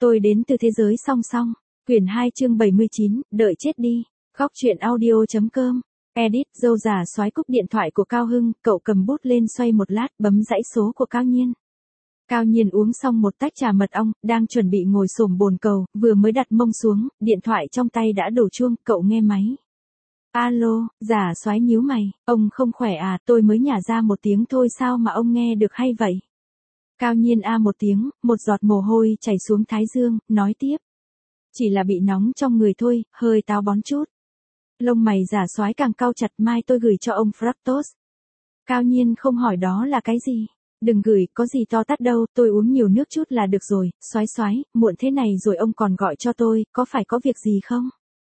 Tôi đến từ thế giới song song. Quyển 2 chương 79, đợi chết đi. Góc truyện audio.com. Edit, dâu già soái cúp điện thoại của Cao Hưng, cậu cầm bút lên xoay một lát, bấm dãy số của Cao Nhiên. Cao Nhiên uống xong một tách trà mật ong, đang chuẩn bị ngồi xổm bồn cầu, vừa mới đặt mông xuống, điện thoại trong tay đã đổ chuông, cậu nghe máy. Alo, già soái nhíu mày, ông không khỏe à, tôi mới nhả ra một tiếng thôi sao mà ông nghe được hay vậy? Cao Nhiên a một tiếng, một giọt mồ hôi chảy xuống thái dương, nói tiếp. Chỉ là bị nóng trong người thôi, hơi táo bón chút. Lông mày già soái càng cau chặt, mai tôi gửi cho ông Fructose. Cao Nhiên không hỏi đó là cái gì. Đừng gửi, có gì to tát đâu, tôi uống nhiều nước chút là được rồi, soái, muộn thế này rồi ông còn gọi cho tôi, có phải có việc gì không?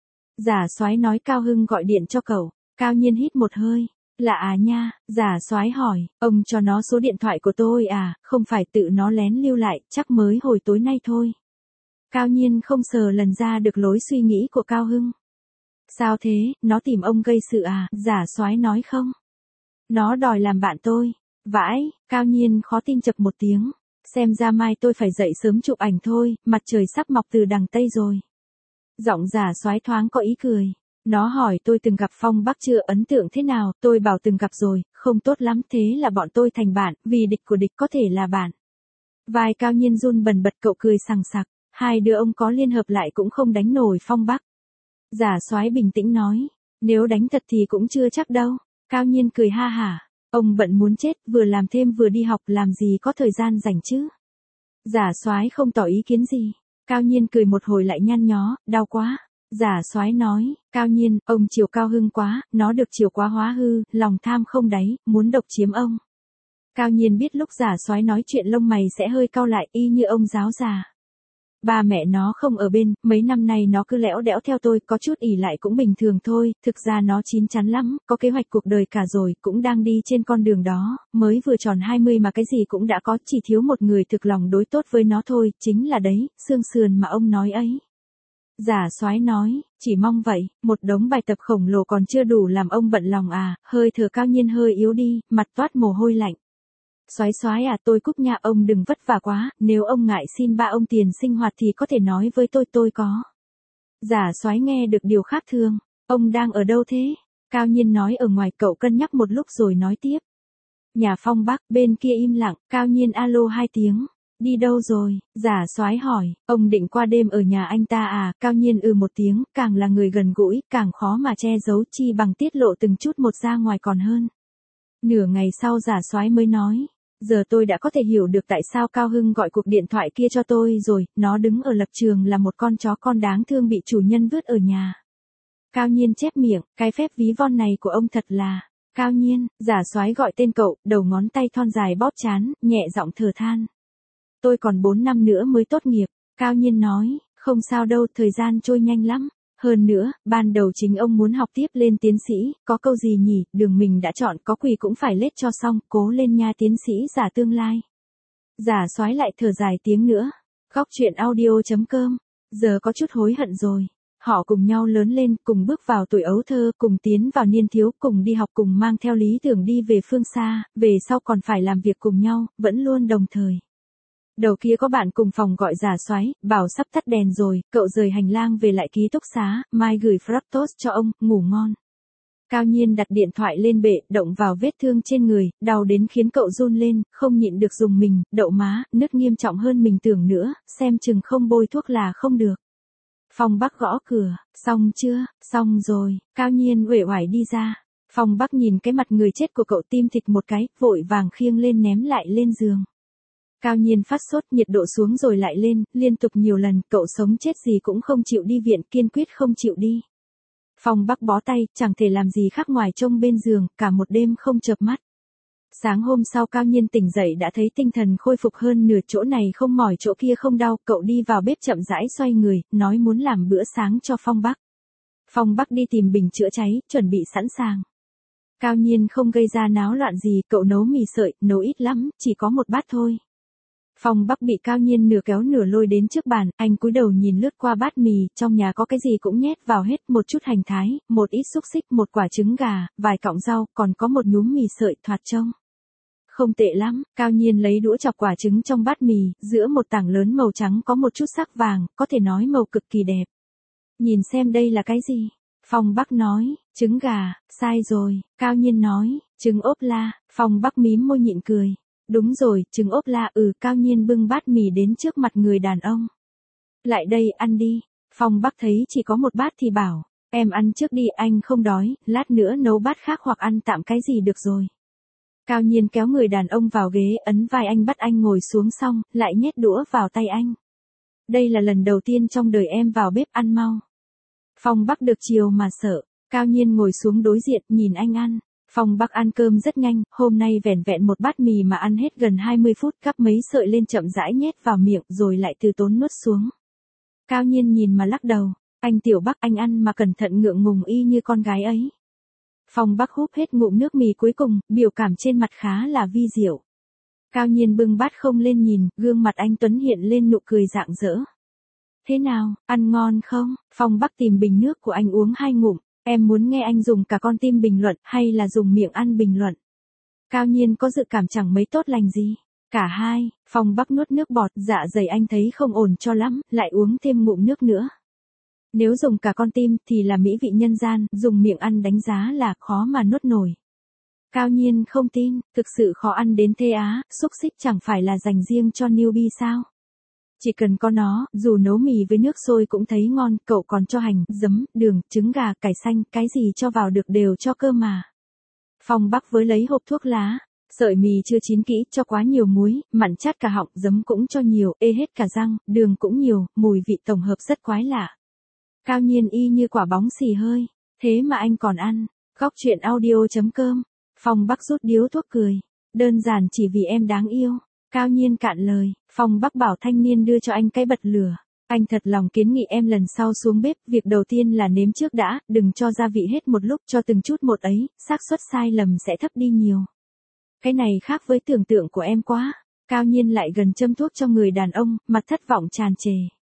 Già soái nói Cao Hưng gọi điện cho cậu. Cao Nhiên hít một hơi. Lạ à nha, già soái hỏi, ông cho nó số điện thoại của tôi à, không phải tự nó lén lưu lại, chắc mới hồi tối nay thôi. Cao Nhiên không sờ lần ra được lối suy nghĩ của Cao Hưng. Sao thế, nó tìm ông gây sự à, già soái nói không. Nó đòi làm bạn tôi. Vãi, Cao Nhiên khó tin chập một tiếng. Xem ra mai tôi phải dậy sớm chụp ảnh thôi, mặt trời sắp mọc từ đằng Tây rồi. Giọng già soái thoáng có ý cười. Nó hỏi tôi từng gặp Phong Bắc chưa, ấn tượng thế nào, tôi bảo từng gặp rồi, không tốt lắm, thế là bọn tôi thành bạn, vì địch của địch có thể là bạn. Vai Cao Nhiên run bần bật, cậu cười sằng sặc, hai đứa ông có liên hợp lại cũng không đánh nổi Phong Bắc. Già soái bình tĩnh nói, nếu đánh thật thì cũng chưa chắc đâu. Cao Nhiên cười ha hả, ông bận muốn chết, vừa làm thêm vừa đi học, làm gì có thời gian rảnh chứ. Già soái không tỏ ý kiến gì. Cao Nhiên cười một hồi lại nhăn nhó, đau quá. Già soái nói, Cao Nhiên, ông chiều Cao Hưng quá, nó được chiều quá hóa hư, lòng tham không đáy, muốn độc chiếm ông. Cao Nhiên biết lúc già soái nói chuyện lông mày sẽ hơi cau lại, y như ông giáo già. Ba mẹ nó không ở bên, mấy năm nay nó cứ lẽo đẽo theo tôi, có chút ỷ lại cũng bình thường thôi, thực ra nó chín chắn lắm, có kế hoạch cuộc đời cả rồi, cũng đang đi trên con đường đó, mới vừa tròn 20 mà cái gì cũng đã có, chỉ thiếu một người thực lòng đối tốt với nó thôi, chính là đấy, xương sườn mà ông nói ấy. Già soái nói, chỉ mong vậy, một đống bài tập khổng lồ còn chưa đủ làm ông bận lòng à, hơi thở Cao Nhiên hơi yếu đi, mặt toát mồ hôi lạnh. Soái à, tôi cúp nha, ông đừng vất vả quá, nếu ông ngại xin ba ông tiền sinh hoạt thì có thể nói với tôi có. Già soái nghe được điều khác thường, ông đang ở đâu thế? Cao Nhiên nói ở ngoài, cậu cân nhắc một lúc rồi nói tiếp. Nhà Phong Bắc, bên kia im lặng, Cao Nhiên alo 2 tiếng. Đi đâu rồi? Già soái hỏi, ông định qua đêm ở nhà anh ta à? Cao Nhiên một tiếng, càng là người gần gũi, càng khó mà che giấu, chi bằng tiết lộ từng chút một ra ngoài còn hơn. Nửa ngày sau già soái mới nói, giờ tôi đã có thể hiểu được tại sao Cao Hưng gọi cuộc điện thoại kia cho tôi rồi, nó đứng ở lập trường là một con chó con đáng thương bị chủ nhân vứt ở nhà. Cao Nhiên chép miệng, cái phép ví von này của ông thật là. Cao Nhiên, già soái gọi tên cậu, đầu ngón tay thon dài bóp trán, nhẹ giọng thở than. Tôi còn 4 năm nữa mới tốt nghiệp. Cao Nhiên nói, không sao đâu, thời gian trôi nhanh lắm. Hơn nữa, ban đầu chính ông muốn học tiếp lên tiến sĩ, có câu gì nhỉ, đường mình đã chọn, có quỳ cũng phải lết cho xong, cố lên nha tiến sĩ giả tương lai. Già soái lại thở dài tiếng nữa. Góc truyện audio.com. Giờ có chút hối hận rồi. Họ cùng nhau lớn lên, cùng bước vào tuổi ấu thơ, cùng tiến vào niên thiếu, cùng đi học, cùng mang theo lý tưởng đi về phương xa, về sau còn phải làm việc cùng nhau, vẫn luôn đồng thời. Đầu kia có bạn cùng phòng gọi già soái, bảo sắp tắt đèn rồi, cậu rời hành lang về lại ký túc xá, mai gửi Fructose cho ông, ngủ ngon. Cao Nhiên đặt điện thoại lên bệ, động vào vết thương trên người, đau đến khiến cậu run lên, không nhịn được dùng mình, đậu má, nứt nghiêm trọng hơn mình tưởng nữa, xem chừng không bôi thuốc là không được. Phong Bắc gõ cửa, xong chưa, xong rồi, Cao Nhiên uể oải đi ra. Phong Bắc nhìn cái mặt người chết của cậu tim thịch một cái, vội vàng khiêng lên ném lại lên giường. Cao Nhiên phát sốt, nhiệt độ xuống rồi lại lên, liên tục nhiều lần, cậu sống chết gì cũng không chịu đi viện, kiên quyết không chịu đi. Phong Bắc bó tay, chẳng thể làm gì khác ngoài trông bên giường, cả một đêm không chợp mắt. Sáng hôm sau Cao Nhiên tỉnh dậy đã thấy tinh thần khôi phục hơn nửa, chỗ này không mỏi chỗ kia không đau, cậu đi vào bếp chậm rãi xoay người, nói muốn làm bữa sáng cho Phong Bắc. Phong Bắc đi tìm bình chữa cháy, chuẩn bị sẵn sàng. Cao Nhiên không gây ra náo loạn gì, cậu nấu mì sợi, nấu ít lắm, chỉ có một bát thôi. Phong Bắc bị Cao Nhiên nửa kéo nửa lôi đến trước bàn, anh cúi đầu nhìn lướt qua bát mì, trong nhà có cái gì cũng nhét vào hết, một chút hành thái, một ít xúc xích, một quả trứng gà, vài cọng rau, còn có một nhúm mì sợi thoạt trông không tệ lắm. Cao Nhiên lấy đũa chọc quả trứng trong bát mì, giữa một tảng lớn màu trắng có một chút sắc vàng, có thể nói màu cực kỳ đẹp. Nhìn xem đây là cái gì? Phong Bắc nói, trứng gà. Sai rồi. Cao Nhiên nói, trứng ốp la. Phong Bắc mím môi nhịn cười. Đúng rồi, trứng ốp la. Cao Nhiên bưng bát mì đến trước mặt người đàn ông. Lại đây, ăn đi. Phong Bắc thấy chỉ có một bát thì bảo, em ăn trước đi, anh không đói, lát nữa nấu bát khác hoặc ăn tạm cái gì được rồi. Cao Nhiên kéo người đàn ông vào ghế, ấn vai anh bắt anh ngồi xuống xong, lại nhét đũa vào tay anh. Đây là lần đầu tiên trong đời em vào bếp, ăn mau. Phong Bắc được chiều mà sợ. Cao Nhiên ngồi xuống đối diện, nhìn anh ăn. Phong Bắc ăn cơm rất nhanh, hôm nay vẻn vẹn một bát mì mà ăn hết gần 20 phút, cắp mấy sợi lên chậm rãi nhét vào miệng rồi lại từ tốn nuốt xuống. Cao Nhiên nhìn mà lắc đầu, anh Tiểu Bắc, anh ăn mà cẩn thận, ngượng ngùng y như con gái ấy. Phong Bắc húp hết ngụm nước mì cuối cùng, biểu cảm trên mặt khá là vi diệu. Cao Nhiên bưng bát không lên nhìn, gương mặt anh Tuấn hiện lên nụ cười rạng rỡ. Thế nào, ăn ngon không? Phong Bắc tìm bình nước của anh uống 2 ngụm, em muốn nghe anh dùng cả con tim bình luận hay là dùng miệng ăn bình luận. Cao Nhiên có dự cảm chẳng mấy tốt lành gì. Cả hai. Phong Bắc nuốt nước bọt, dạ dày anh thấy không ổn cho lắm, lại uống thêm ngụm nước nữa. Nếu dùng cả con tim thì là mỹ vị nhân gian, dùng miệng ăn đánh giá là khó mà nuốt nổi. Cao Nhiên không tin, thực sự khó ăn đến thế á, xúc xích chẳng phải là dành riêng cho newbie sao? Chỉ cần có nó, dù nấu mì với nước sôi cũng thấy ngon, cậu còn cho hành, giấm, đường, trứng gà, cải xanh, cái gì cho vào được đều cho cơ mà. Phong Bắc với lấy hộp thuốc lá, sợi mì chưa chín kỹ, cho quá nhiều muối, mặn chát cả họng, giấm cũng cho nhiều, ê hết cả răng, đường cũng nhiều, mùi vị tổng hợp rất quái lạ. Cao Nhiên y như quả bóng xì hơi, thế mà anh còn ăn. Góc truyện audio.com. Phong Bắc rút điếu thuốc cười, đơn giản chỉ vì em đáng yêu. Cao Nhiên cạn lời, Phong Bắc bảo thanh niên đưa cho anh cái bật lửa. Anh thật lòng kiến nghị em lần sau xuống bếp, việc đầu tiên là nếm trước đã, đừng cho gia vị hết một lúc, cho từng chút một ấy, xác suất sai lầm sẽ thấp đi nhiều. Cái này khác với tưởng tượng của em quá. Cao Nhiên lại gần châm thuốc cho người đàn ông, mặt thất vọng tràn trề.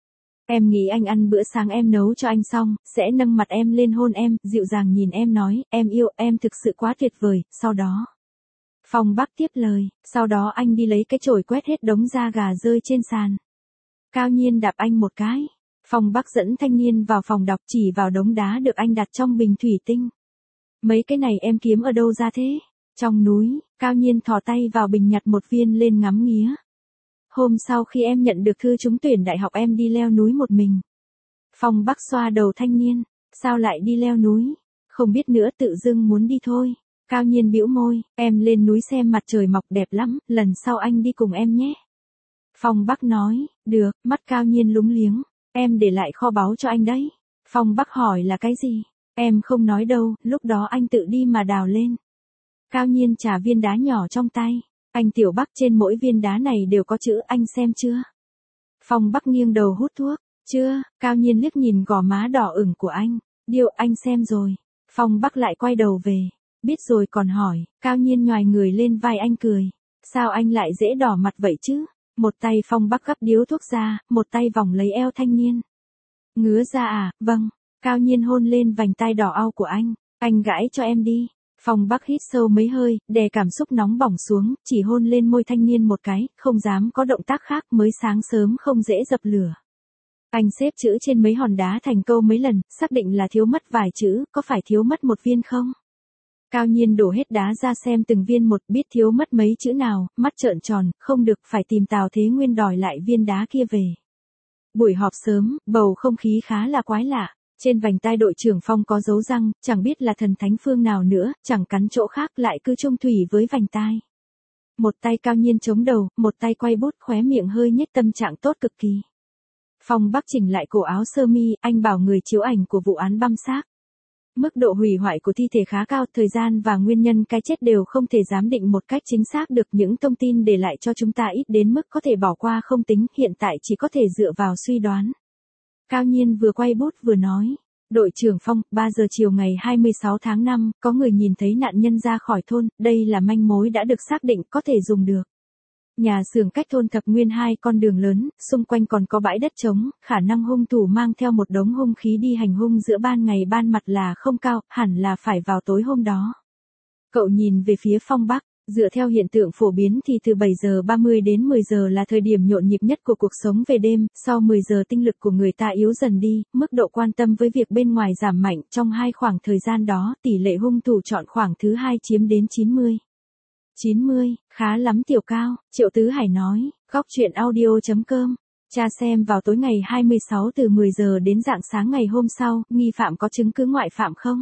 Em nghĩ anh ăn bữa sáng em nấu cho anh xong, sẽ nâng mặt em lên hôn em, dịu dàng nhìn em nói, em yêu em thực sự quá tuyệt vời, sau đó. Phong Bắc tiếp lời, sau đó anh đi lấy cái chổi quét hết đống da gà rơi trên sàn. Cao Nhiên đạp anh một cái. Phong Bắc dẫn thanh niên vào phòng đọc, chỉ vào đống đá được anh đặt trong bình thủy tinh. Mấy cái này em kiếm ở đâu ra thế? Trong núi. Cao Nhiên thò tay vào bình nhặt một viên lên ngắm nghía. Hôm sau khi em nhận được thư trúng tuyển đại học em đi leo núi một mình. Phong Bắc xoa đầu thanh niên. Sao lại đi leo núi? Không biết nữa, tự dưng muốn đi thôi. Cao Nhiên bĩu môi, em lên núi xem mặt trời mọc đẹp lắm, lần sau anh đi cùng em nhé. Phong Bắc nói, được, mắt Cao Nhiên lúng liếng, em để lại kho báu cho anh đấy. Phong Bắc hỏi là cái gì? Em không nói đâu, lúc đó anh tự đi mà đào lên. Cao Nhiên trả viên đá nhỏ trong tay. Anh Tiểu Bắc, trên mỗi viên đá này đều có chữ, anh xem chưa? Phong Bắc nghiêng đầu hút thuốc. Chưa. Cao Nhiên liếc nhìn gò má đỏ ửng của anh. Điều anh xem rồi. Phong Bắc lại quay đầu về. Biết rồi còn hỏi. Cao Nhiên nhoài người lên vai anh cười. Sao anh lại dễ đỏ mặt vậy chứ? Một tay Phong Bắc gắp điếu thuốc ra, một tay vòng lấy eo thanh niên. Ngứa ra à? Vâng. Cao Nhiên hôn lên vành tai đỏ au của anh. Anh gãi cho em đi. Phong Bắc hít sâu mấy hơi, đè cảm xúc nóng bỏng xuống, chỉ hôn lên môi thanh niên một cái, không dám có động tác khác, mới sáng sớm không dễ dập lửa. Anh xếp chữ trên mấy hòn đá thành câu mấy lần, xác định là thiếu mất vài chữ, có phải thiếu mất một viên không? Cao Nhiên đổ hết đá ra xem từng viên một, biết thiếu mất mấy chữ nào, mắt trợn tròn, không được, phải tìm Tào Thế Nguyên đòi lại viên đá kia về. Buổi họp sớm, bầu không khí khá là quái lạ. Trên vành tai đội trưởng Phong có dấu răng, chẳng biết là thần thánh phương nào nữa, chẳng cắn chỗ khác, lại cứ chung thủy với vành tai. Một tay Cao Nhiên chống đầu, một tay quay bút, khóe miệng hơi nhếch, tâm trạng tốt cực kỳ. Phong Bắc chỉnh lại cổ áo sơ mi, anh bảo người chiếu ảnh của vụ án băm xác. Mức độ hủy hoại của thi thể khá cao, thời gian và nguyên nhân cái chết đều không thể giám định một cách chính xác được, những thông tin để lại cho chúng ta ít đến mức có thể bỏ qua không tính, hiện tại chỉ có thể dựa vào suy đoán. Cao Nhiên vừa quay bút vừa nói, đội trưởng Phong, 3 giờ chiều ngày 26 tháng 5, có người nhìn thấy nạn nhân ra khỏi thôn, đây là manh mối đã được xác định, có thể dùng được. Nhà xưởng cách thôn Thập Nguyên 2 con đường lớn, xung quanh còn có bãi đất trống, khả năng hung thủ mang theo một đống hung khí đi hành hung giữa ban ngày ban mặt là không cao, hẳn là phải vào tối hôm đó. Cậu nhìn về phía Phong Bắc, Dựa theo hiện tượng phổ biến thì từ 7 giờ 30 đến 10 giờ là thời điểm nhộn nhịp nhất của cuộc sống về đêm, sau 10 giờ tinh lực của người ta yếu dần đi, mức độ quan tâm với việc bên ngoài giảm mạnh, trong hai khoảng thời gian đó tỷ lệ hung thủ chọn khoảng thứ hai chiếm đến 90. 90, khá lắm Tiểu Cao, Triệu Tứ Hải nói, góc chuyện audio.com. Cha xem vào tối ngày 26 từ 10 giờ đến rạng sáng ngày hôm sau, nghi phạm có chứng cứ ngoại phạm không?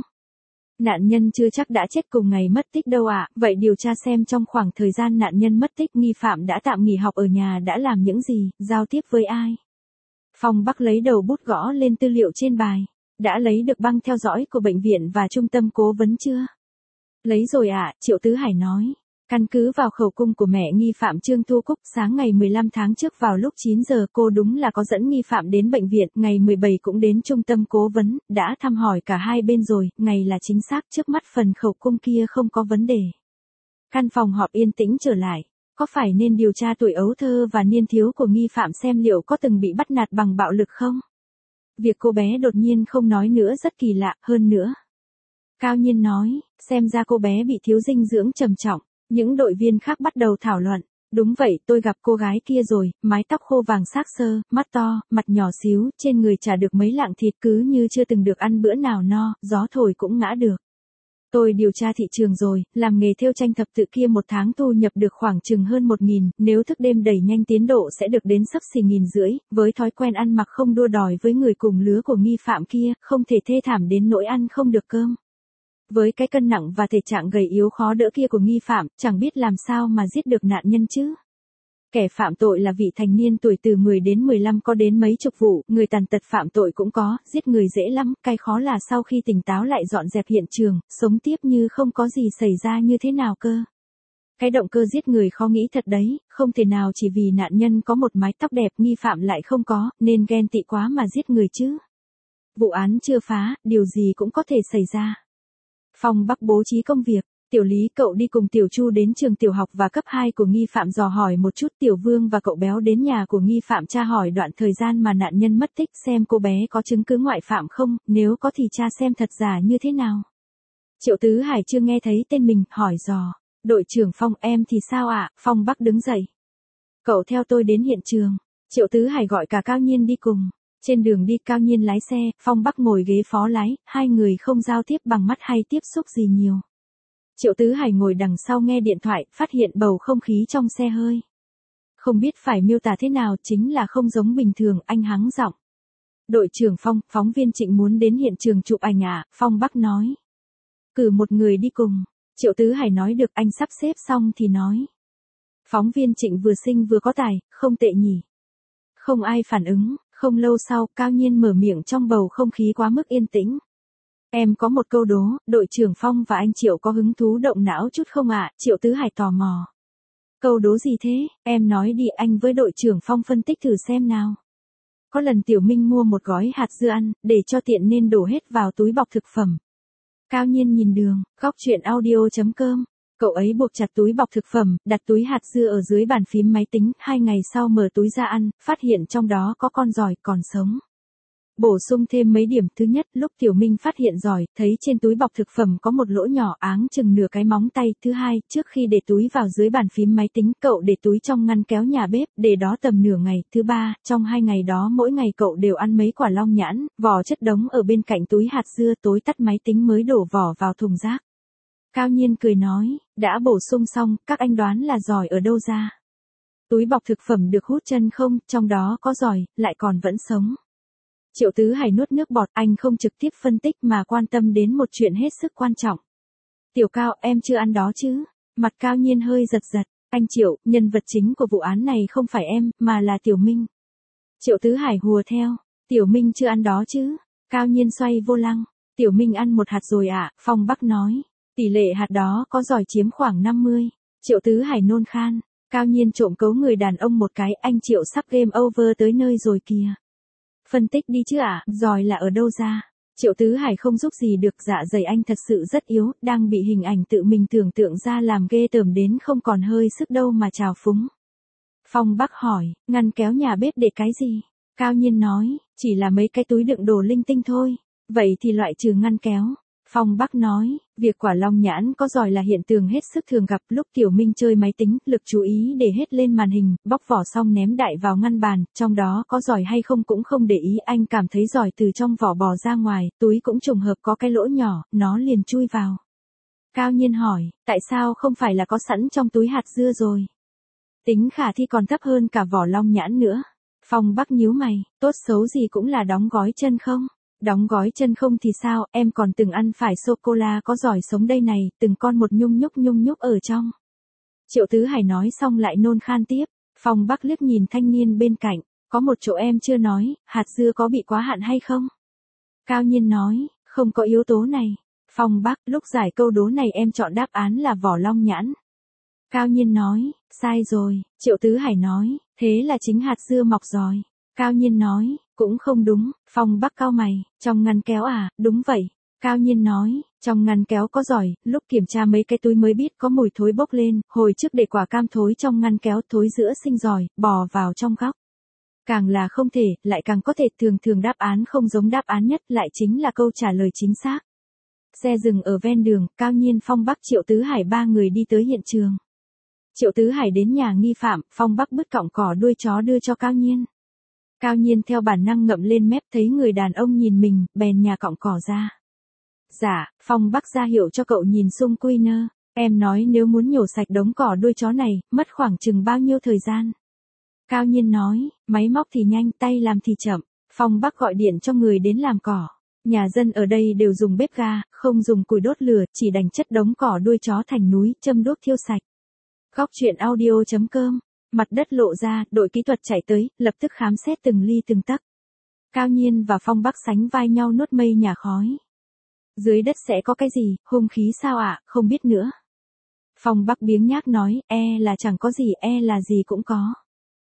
Nạn nhân chưa chắc đã chết cùng ngày mất tích đâu ạ, vậy điều tra xem trong khoảng thời gian nạn nhân mất tích nghi phạm đã tạm nghỉ học ở nhà đã làm những gì, giao tiếp với ai? Phong Bắc lấy đầu bút gõ lên tư liệu trên bài. Đã lấy được băng theo dõi của bệnh viện và trung tâm cố vấn chưa? Lấy rồi ạ, Triệu Tứ Hải nói. Căn cứ vào khẩu cung của mẹ nghi phạm Trương Thu Cúc, sáng ngày 15 tháng trước vào lúc 9 giờ cô đúng là có dẫn nghi phạm đến bệnh viện, ngày 17 cũng đến trung tâm cố vấn, đã thăm hỏi cả hai bên rồi, ngày là chính xác trước mắt phần khẩu cung kia không có vấn đề. Căn phòng họp yên tĩnh trở lại, có phải nên điều tra tuổi ấu thơ và niên thiếu của nghi phạm xem liệu có từng bị bắt nạt bằng bạo lực không? Việc cô bé đột nhiên không nói nữa rất kỳ lạ, hơn nữa. Cao Nhiên nói, xem ra cô bé bị thiếu dinh dưỡng trầm trọng. Những đội viên khác bắt đầu thảo luận. Đúng vậy, tôi gặp cô gái kia rồi, mái tóc khô vàng xác xơ, mắt to, mặt nhỏ xíu, trên người chả được mấy lạng thịt cứ như chưa từng được ăn bữa nào no, gió thổi cũng ngã được. Tôi điều tra thị trường rồi, làm nghề thêu tranh thập tự kia một tháng thu nhập được khoảng chừng hơn 1.000, nếu thức đêm đẩy nhanh tiến độ sẽ được đến xấp xỉ 1.500, với thói quen ăn mặc không đua đòi với người cùng lứa của nghi phạm kia, không thể thê thảm đến nỗi ăn không được cơm. Với cái cân nặng và thể trạng gầy yếu khó đỡ kia của nghi phạm, chẳng biết làm sao mà giết được nạn nhân chứ. Kẻ phạm tội là vị thành niên tuổi từ 10 đến 15 có đến mấy chục vụ, người tàn tật phạm tội cũng có, giết người dễ lắm, cái khó là sau khi tỉnh táo lại dọn dẹp hiện trường, sống tiếp như không có gì xảy ra như thế nào cơ. Cái động cơ giết người khó nghĩ thật đấy, không thể nào chỉ vì nạn nhân có một mái tóc đẹp nghi phạm lại không có, nên ghen tị quá mà giết người chứ. Vụ án chưa phá, điều gì cũng có thể xảy ra. Phong Bắc bố trí công việc, Tiểu Lý cậu đi cùng Tiểu Chu đến trường tiểu học và cấp 2 của nghi phạm dò hỏi một chút, Tiểu Vương và cậu Béo đến nhà của nghi phạm tra hỏi đoạn thời gian mà nạn nhân mất tích xem cô bé có chứng cứ ngoại phạm không, nếu có thì tra xem thật giả như thế nào. Triệu Tứ Hải chưa nghe thấy tên mình, hỏi dò, đội trưởng Phong em thì sao ạ? Phong Bắc đứng dậy. Cậu theo tôi đến hiện trường, Triệu Tứ Hải gọi cả Cao Nhiên đi cùng. Trên đường đi Cao Nhiên lái xe, Phong Bắc ngồi ghế phó lái, hai người không giao tiếp bằng mắt hay tiếp xúc gì nhiều. Triệu Tứ Hải ngồi đằng sau nghe điện thoại, phát hiện bầu không khí trong xe hơi. Không biết phải miêu tả thế nào, chính là không giống bình thường, anh hắng giọng. Đội trưởng Phong, phóng viên Trịnh muốn đến hiện trường chụp ảnh ạ, Phong Bắc nói. Cử một người đi cùng, Triệu Tứ Hải nói được, anh sắp xếp xong thì nói. Phóng viên Trịnh vừa xinh vừa có tài, không tệ nhỉ. Không ai phản ứng. Không lâu sau, Cao Nhiên mở miệng trong bầu không khí quá mức yên tĩnh. Em có một câu đố, đội trưởng Phong và anh Triệu có hứng thú động não chút không ạ? Triệu Tứ Hải tò mò. Câu đố gì thế? Em nói đi, anh với đội trưởng Phong phân tích thử xem nào. Có lần Tiểu Minh mua một gói hạt dưa ăn, để cho tiện nên đổ hết vào túi bọc thực phẩm. Cao Nhiên nhìn đường, góc chuyện audio.com. Cậu ấy buộc chặt túi bọc thực phẩm, đặt túi hạt dưa ở dưới bàn phím máy tính, 2 ngày sau mở túi ra ăn, phát hiện trong đó có con giòi còn sống. Bổ sung thêm mấy điểm, thứ nhất, lúc Tiểu Minh phát hiện giòi, thấy trên túi bọc thực phẩm có một lỗ nhỏ áng chừng nửa cái móng tay. Thứ hai, trước khi để túi vào dưới bàn phím máy tính, cậu để túi trong ngăn kéo nhà bếp, để đó tầm nửa ngày. Thứ ba, trong 2 ngày đó mỗi ngày cậu đều ăn mấy quả long nhãn, vỏ chất đống ở bên cạnh túi hạt dưa, tối tắt máy tính mới đổ vỏ vào thùng rác. Cao Nhiên cười nói, đã bổ sung xong, các anh đoán là giòi ở đâu ra? Túi bọc thực phẩm được hút chân không, trong đó có giòi, lại còn vẫn sống. Triệu Tứ Hải nuốt nước bọt, anh không trực tiếp phân tích mà quan tâm đến một chuyện hết sức quan trọng. Tiểu Cao, em chưa ăn đó chứ? Mặt Cao Nhiên hơi giật giật, anh Triệu, nhân vật chính của vụ án này không phải em, mà là Tiểu Minh. Triệu Tứ Hải hùa theo, Tiểu Minh chưa ăn đó chứ? Cao Nhiên xoay vô lăng, Tiểu Minh ăn một hạt rồi ạ, Phong Bắc nói. Tỷ lệ hạt đó có giòi chiếm khoảng 50. Triệu Tứ Hải nôn khan. Cao Nhiên trộm cấu người đàn ông một cái, anh Triệu sắp game over tới nơi rồi kìa. Phân tích đi chứ ạ, giòi là ở đâu ra? Triệu Tứ Hải không giúp gì được, dạ dày anh thật sự rất yếu, đang bị hình ảnh tự mình tưởng tượng ra làm ghê tởm đến không còn hơi sức đâu mà trào phúng. Phong Bắc hỏi, ngăn kéo nhà bếp để cái gì? Cao Nhiên nói, chỉ là mấy cái túi đựng đồ linh tinh thôi. Vậy thì loại trừ ngăn kéo. Phong Bắc nói, việc quả long nhãn có giỏi là hiện tượng hết sức thường gặp. Lúc Tiểu Minh chơi máy tính, lực chú ý để hết lên màn hình, bóc vỏ xong ném đại vào ngăn bàn, trong đó có giỏi hay không cũng không để ý, anh cảm thấy giỏi từ trong vỏ bò ra ngoài, túi cũng trùng hợp có cái lỗ nhỏ, nó liền chui vào. Cao Nhiên hỏi, tại sao không phải là có sẵn trong túi hạt dưa rồi? Tính khả thi còn thấp hơn cả vỏ long nhãn nữa. Phong Bắc nhíu mày, tốt xấu gì cũng là đóng gói chân không? Đóng gói chân không thì sao, em còn từng ăn phải sô-cô-la có giỏi sống đây này, từng con một nhung nhúc ở trong. Triệu Tứ Hải nói xong lại nôn khan tiếp. Phong Bắc liếc nhìn thanh niên bên cạnh, có một chỗ em chưa nói, hạt dưa có bị quá hạn hay không? Cao Nhiên nói, không có yếu tố này. Phong Bắc, lúc giải câu đố này em chọn đáp án là vỏ long nhãn. Cao Nhiên nói, sai rồi. Triệu Tứ Hải nói, thế là chính hạt dưa mọc giỏi. Cao Nhiên nói, cũng không đúng. Phong Bắc cau mày, trong ngăn kéo à, đúng vậy. Cao Nhiên nói, trong ngăn kéo có giỏi, lúc kiểm tra mấy cái túi mới biết có mùi thối bốc lên, hồi trước để quả cam thối trong ngăn kéo thối giữa sinh giỏi, bò vào trong góc. Càng là không thể, lại càng có thể, thường đáp án không giống đáp án nhất lại chính là câu trả lời chính xác. Xe dừng ở ven đường, Cao Nhiên, Phong Bắc, Triệu Tứ Hải ba người đi tới hiện trường. Triệu Tứ Hải đến nhà nghi phạm, Phong Bắc bứt cọng cỏ đuôi chó đưa cho Cao Nhiên. Cao Nhiên theo bản năng ngậm lên mép, thấy người đàn ông nhìn mình, bèn nhả cọng cỏ ra. Dạ, Phong Bắc ra hiệu cho cậu nhìn xung quy nơ. Em nói nếu muốn nhổ sạch đống cỏ đuôi chó này, mất khoảng chừng bao nhiêu thời gian? Cao Nhiên nói, máy móc thì nhanh, tay làm thì chậm. Phong Bắc gọi điện cho người đến làm cỏ. Nhà dân ở đây đều dùng bếp ga, không dùng củi đốt lửa, chỉ đành chất đống cỏ đuôi chó thành núi, châm đuốc thiêu sạch. Góc truyện audio.com. Mặt đất lộ ra, đội kỹ thuật chạy tới, lập tức khám xét từng ly từng tấc. Cao Nhiên và Phong Bắc sánh vai nhau nuốt mây nhà khói. Dưới đất sẽ có cái gì, hung khí sao ạ, không biết nữa. Phong Bắc biếng nhác nói, là chẳng có gì, là gì cũng có.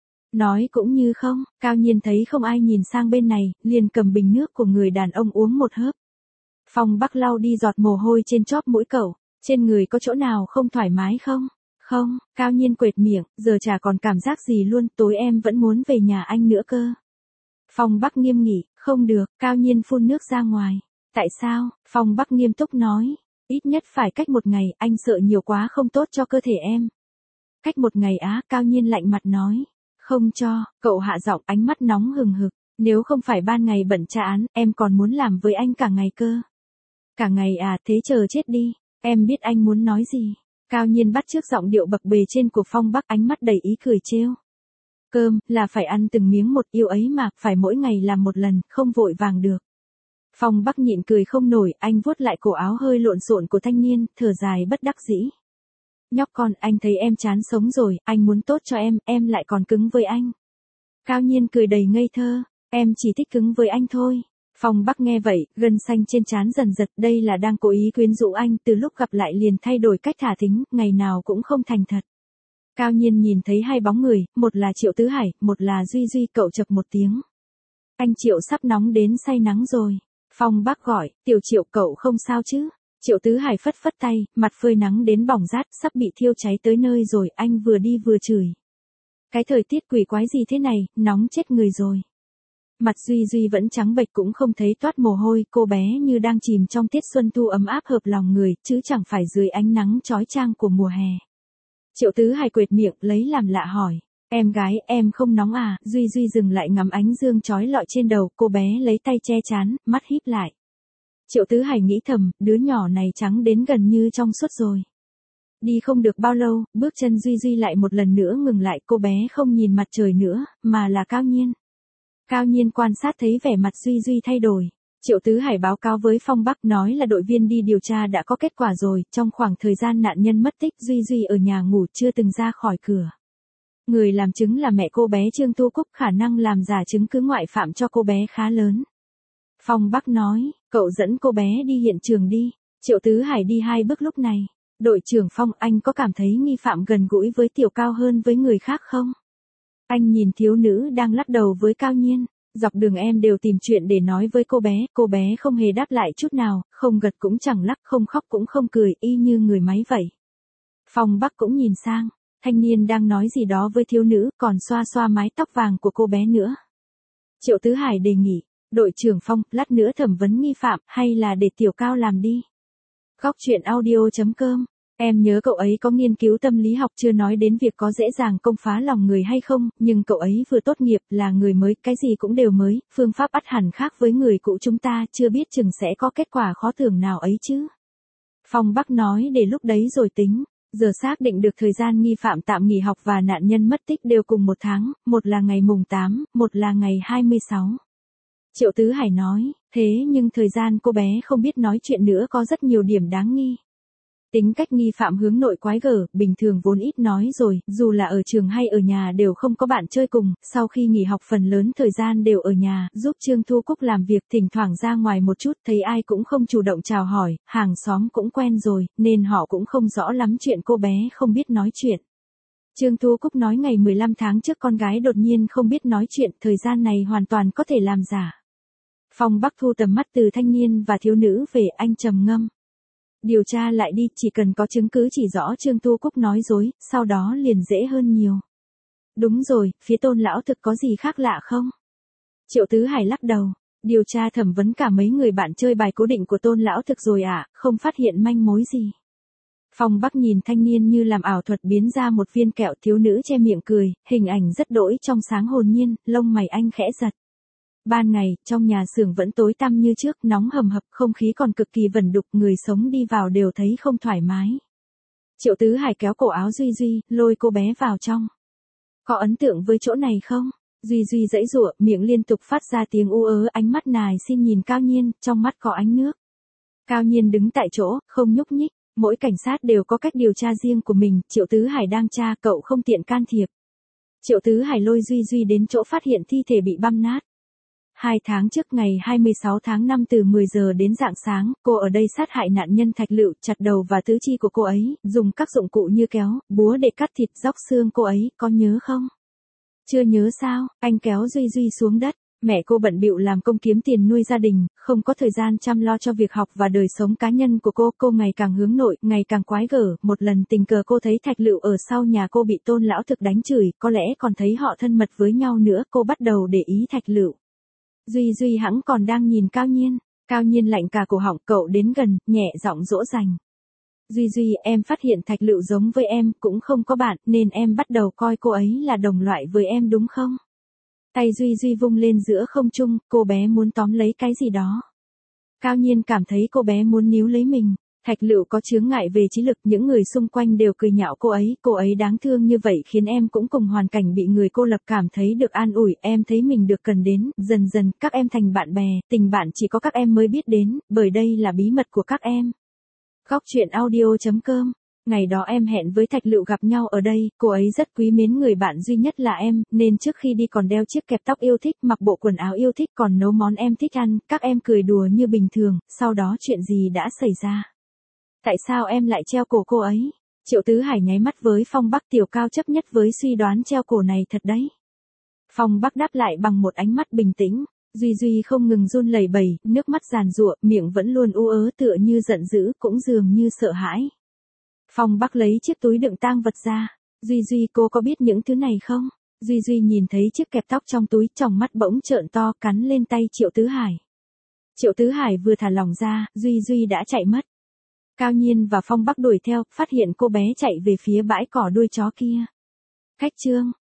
Nói cũng như không, Cao Nhiên thấy không ai nhìn sang bên này, liền cầm bình nước của người đàn ông uống một hớp. Phong Bắc lau đi giọt mồ hôi trên chóp mũi cậu, trên người có chỗ nào không thoải mái không? Không, Cao Nhiên quệt miệng, giờ chả còn cảm giác gì luôn, tối em vẫn muốn về nhà anh nữa cơ. Phong Bắc nghiêm nghị, không được, Cao Nhiên phun nước ra ngoài. Tại sao? Phong Bắc nghiêm túc nói, ít nhất phải cách một ngày, anh sợ nhiều quá không tốt cho cơ thể em. Cách một ngày á, Cao Nhiên lạnh mặt nói. Không cho, cậu hạ giọng, ánh mắt nóng hừng hực, nếu không phải ban ngày bận tra án, em còn muốn làm với anh cả ngày cơ. Cả ngày à, thế chờ chết đi, em biết anh muốn nói gì. Cao Nhiên bắt chước giọng điệu bập bề trên của Phong Bắc, ánh mắt đầy ý cười trêu. Cơm, là phải ăn từng miếng một, yêu ấy mà, phải mỗi ngày làm một lần, không vội vàng được. Phong Bắc nhịn cười không nổi, anh vuốt lại cổ áo hơi lộn xộn của thanh niên, thở dài bất đắc dĩ. Nhóc con, anh thấy em chán sống rồi, anh muốn tốt cho em lại còn cứng với anh. Cao Nhiên cười đầy ngây thơ, em chỉ thích cứng với anh thôi. Phong Bắc nghe vậy, gân xanh trên trán dần giật, đây là đang cố ý quyến rũ anh, từ lúc gặp lại liền thay đổi cách thả thính, ngày nào cũng không thành thật. Cao Nhiên nhìn thấy hai bóng người, một là Triệu Tứ Hải, một là Duy Duy, cậu chập một tiếng. Anh Triệu sắp nóng đến say nắng rồi. Phong Bắc gọi, Tiểu Triệu cậu không sao chứ? Triệu Tứ Hải phất phất tay, mặt phơi nắng đến bỏng rát, sắp bị thiêu cháy tới nơi rồi, anh vừa đi vừa chửi. Cái thời tiết quỷ quái gì thế này, nóng chết người rồi. Mặt Duy Duy vẫn trắng bệch cũng không thấy toát mồ hôi, cô bé như đang chìm trong tiết xuân thu ấm áp hợp lòng người, chứ chẳng phải dưới ánh nắng chói chang của mùa hè. Triệu Tứ Hải quệt miệng, lấy làm lạ hỏi, em gái, em không nóng à? Duy Duy dừng lại ngắm ánh dương chói lọi trên đầu, cô bé lấy tay che trán, mắt híp lại. Triệu Tứ Hải nghĩ thầm, đứa nhỏ này trắng đến gần như trong suốt rồi. Đi không được bao lâu, bước chân Duy Duy lại một lần nữa ngừng lại, cô bé không nhìn mặt trời nữa, mà là Cao Nhiên. Cao Nhiên quan sát thấy vẻ mặt Duy Duy thay đổi. Triệu Tứ Hải báo cáo với Phong Bắc, nói là đội viên đi điều tra đã có kết quả rồi, trong khoảng thời gian nạn nhân mất tích, Duy Duy ở nhà ngủ chưa từng ra khỏi cửa. Người làm chứng là mẹ cô bé Trương Tu Cúc, khả năng làm giả chứng cứ ngoại phạm cho cô bé khá lớn. Phong Bắc nói, cậu dẫn cô bé đi hiện trường đi. Triệu Tứ Hải đi 2 bước lúc này. Đội trưởng Phong, anh có cảm thấy nghi phạm gần gũi với Tiểu Cao hơn với người khác không? Anh nhìn thiếu nữ đang lắc đầu với Cao Nhiên. Dọc đường em đều tìm chuyện để nói với cô bé không hề đáp lại chút nào, không gật cũng chẳng lắc, không khóc cũng không cười, y như người máy vậy. Phong Bắc cũng nhìn sang, thanh niên đang nói gì đó với thiếu nữ, còn xoa xoa mái tóc vàng của cô bé nữa. Triệu Tứ Hải đề nghị, đội trưởng Phong, lát nữa thẩm vấn nghi phạm, hay là để Tiểu Cao làm đi. Góc chuyện audio.com. Em nhớ cậu ấy có nghiên cứu tâm lý học, chưa nói đến việc có dễ dàng công phá lòng người hay không, nhưng cậu ấy vừa tốt nghiệp, là người mới, cái gì cũng đều mới, phương pháp ắt hẳn khác với người cũ chúng ta, chưa biết chừng sẽ có kết quả khó tưởng nào ấy chứ. Phong Bắc nói để lúc đấy rồi tính. Giờ xác định được thời gian nghi phạm tạm nghỉ học và nạn nhân mất tích đều cùng một tháng, một là ngày mùng 8, một là ngày 26. Triệu Tứ Hải nói, thế nhưng thời gian cô bé không biết nói chuyện nữa có rất nhiều điểm đáng nghi. Tính cách nghi phạm hướng nội quái gở, bình thường vốn ít nói rồi, dù là ở trường hay ở nhà đều không có bạn chơi cùng, sau khi nghỉ học phần lớn thời gian đều ở nhà, giúp Trương Thu Cúc làm việc, thỉnh thoảng ra ngoài một chút, thấy ai cũng không chủ động chào hỏi, hàng xóm cũng quen rồi, nên họ cũng không rõ lắm chuyện cô bé không biết nói chuyện. Trương Thu Cúc nói ngày 15 tháng trước con gái đột nhiên không biết nói chuyện, thời gian này hoàn toàn có thể làm giả. Phong Bắc thu tầm mắt từ thanh niên và thiếu nữ về, anh trầm ngâm. Điều tra lại đi, chỉ cần có chứng cứ chỉ rõ Trương Thu Cúc nói dối, sau đó liền dễ hơn nhiều. Đúng rồi, phía Tôn lão thực có gì khác lạ không? Triệu Tứ Hải lắc đầu. Điều tra thẩm vấn cả mấy người bạn chơi bài cố định của Tôn lão thực rồi ạ, không phát hiện manh mối gì. Phong Bắc nhìn thanh niên như làm ảo thuật biến ra một viên kẹo, thiếu nữ che miệng cười, hình ảnh rất đỗi trong sáng hồn nhiên, lông mày anh khẽ giật. Ban ngày, trong nhà xưởng vẫn tối tăm như trước, nóng hầm hập, không khí còn cực kỳ vẩn đục, người sống đi vào đều thấy không thoải mái. Triệu Tứ Hải kéo cổ áo Duy Duy, lôi cô bé vào trong. Có ấn tượng với chỗ này không? Duy Duy giãy giụa, miệng liên tục phát ra tiếng u ớ, ánh mắt nài xin nhìn Cao Nhiên, trong mắt có ánh nước. Cao Nhiên đứng tại chỗ, không nhúc nhích, mỗi cảnh sát đều có cách điều tra riêng của mình, Triệu Tứ Hải đang tra, cậu không tiện can thiệp. Triệu Tứ Hải lôi Duy Duy đến chỗ phát hiện thi thể bị băm nát. 2 tháng trước, ngày 26 tháng 5 từ 10 giờ đến rạng sáng, cô ở đây sát hại nạn nhân Thạch Lựu, chặt đầu và tứ chi của cô ấy, dùng các dụng cụ như kéo, búa để cắt thịt, róc xương cô ấy, có nhớ không? Chưa nhớ sao? Anh kéo Duy Duy xuống đất. Mẹ cô bận bịu làm công kiếm tiền nuôi gia đình, không có thời gian chăm lo cho việc học và đời sống cá nhân của cô ngày càng hướng nội, ngày càng quái gở, một lần tình cờ cô thấy Thạch Lựu ở sau nhà cô bị Tôn lão thực đánh chửi, có lẽ còn thấy họ thân mật với nhau nữa, cô bắt đầu để ý Thạch Lựu. Duy Duy hẵng còn đang nhìn Cao Nhiên. Cao Nhiên lạnh cả cổ họng, cậu đến gần, nhẹ giọng dỗ dành. Duy Duy, em phát hiện Thạch Lựu giống với em, cũng không có bạn, nên em bắt đầu coi cô ấy là đồng loại với em đúng không? Tay Duy Duy vung lên giữa không trung, cô bé muốn tóm lấy cái gì đó. Cao Nhiên cảm thấy cô bé muốn níu lấy mình. Thạch Lựu có chướng ngại về trí lực, những người xung quanh đều cười nhạo cô ấy đáng thương như vậy khiến em cũng cùng hoàn cảnh bị người cô lập cảm thấy được an ủi, em thấy mình được cần đến, dần dần các em thành bạn bè, tình bạn chỉ có các em mới biết đến, bởi đây là bí mật của các em. Góc chuyện audio.com. Ngày đó em hẹn với Thạch Lựu gặp nhau ở đây, cô ấy rất quý mến người bạn duy nhất là em, nên trước khi đi còn đeo chiếc kẹp tóc yêu thích, mặc bộ quần áo yêu thích, còn nấu món em thích ăn, các em cười đùa như bình thường, sau đó chuyện gì đã xảy ra? Tại sao em lại treo cổ cô ấy? Triệu Tứ Hải nháy mắt với Phong Bắc, Tiểu Cao chấp nhất với suy đoán treo cổ này thật đấy. Phong Bắc đáp lại bằng một ánh mắt bình tĩnh. Duy Duy không ngừng run lẩy bẩy, nước mắt giàn giụa, miệng vẫn luôn u ớ tựa như giận dữ, cũng dường như sợ hãi. Phong Bắc lấy chiếc túi đựng tang vật ra. Duy Duy, cô có biết những thứ này không? Duy Duy nhìn thấy chiếc kẹp tóc trong túi, tròng mắt bỗng trợn to, cắn lên tay Triệu Tứ Hải. Triệu Tứ Hải vừa thả lỏng ra, Duy Duy đã chạy mất. Cao Nhiên và Phong Bắc đuổi theo, phát hiện cô bé chạy về phía bãi cỏ đuôi chó kia. Khách trương,